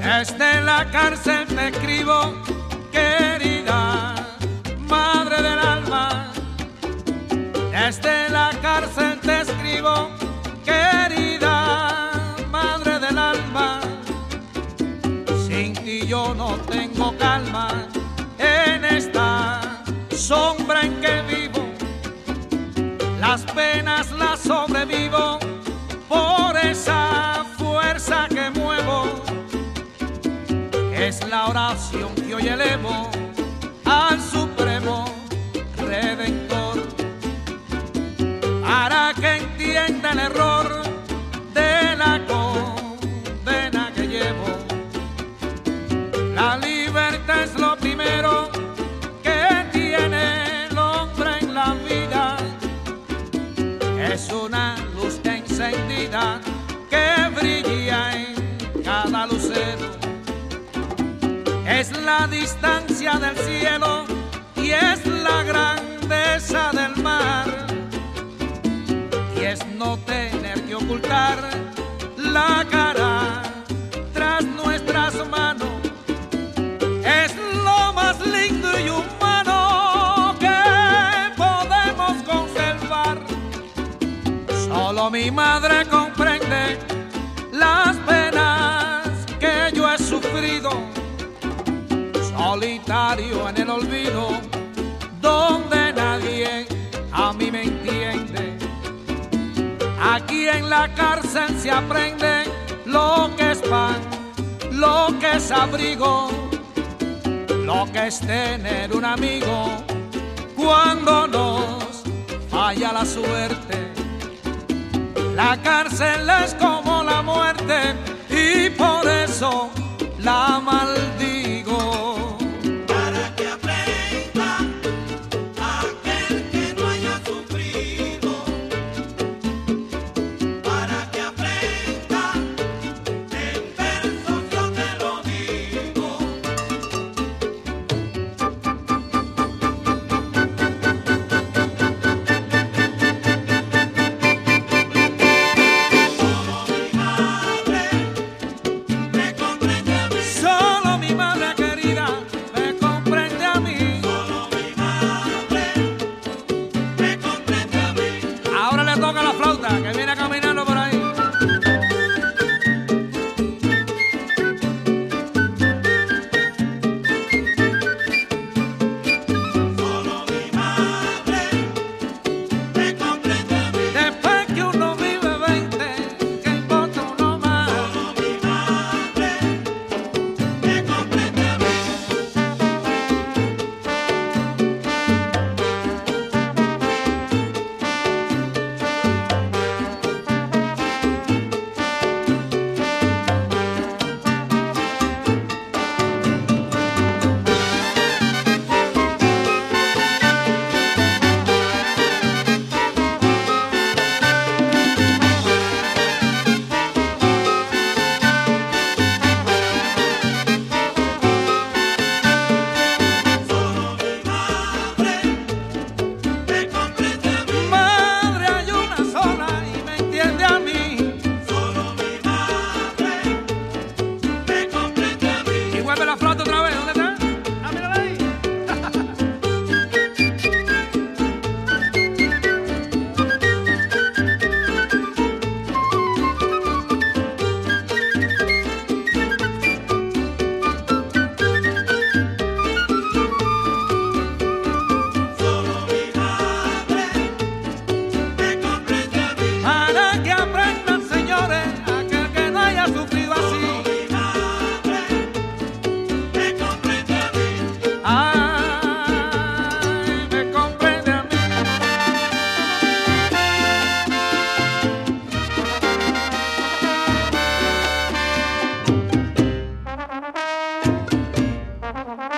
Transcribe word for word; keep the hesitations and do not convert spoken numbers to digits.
Desde la cárcel te escribo, querida madre del alma. Desde la cárcel te escribo, querida madre del alma. Sin ti yo no tengo calma en esta sombra en que vivo. Las penas las sobrevivo por esa fuerza que muevo. Es la oración que hoy elevo al Supremo Redentor, para que entienda el error de la condena que llevo. La libertad es lo primero que tiene el hombre en la vida. Es una luz encendida que brilla en cada lucero. Es la distancia del cielo y es la grandeza del mar. Y es no tener que ocultar la cara tras nuestras manos. Es lo más lindo y humano que podemos conservar. Solo mi madre comprende las penas que yo he sufrido, solitario en el olvido, donde nadie a mí me entiende. Aquí en la cárcel se aprende lo que es pan, lo que es abrigo, lo que es tener un amigo cuando nos falla la suerte. La cárcel es como la muerte y por eso la maldigo. Toca la flauta, que viene caminando por ahí. Solo mi madre me comprende a mí. Después que uno vive veinte, ¿qué importa uno más? Solo mi madre me comprende a mí. La flauta otra vez, ¿dónde está? Ah, mírala ahí. Solo mi madre me comprende a mí. Para que aprendan, señores, aquel que no haya sufrido así. Thank you.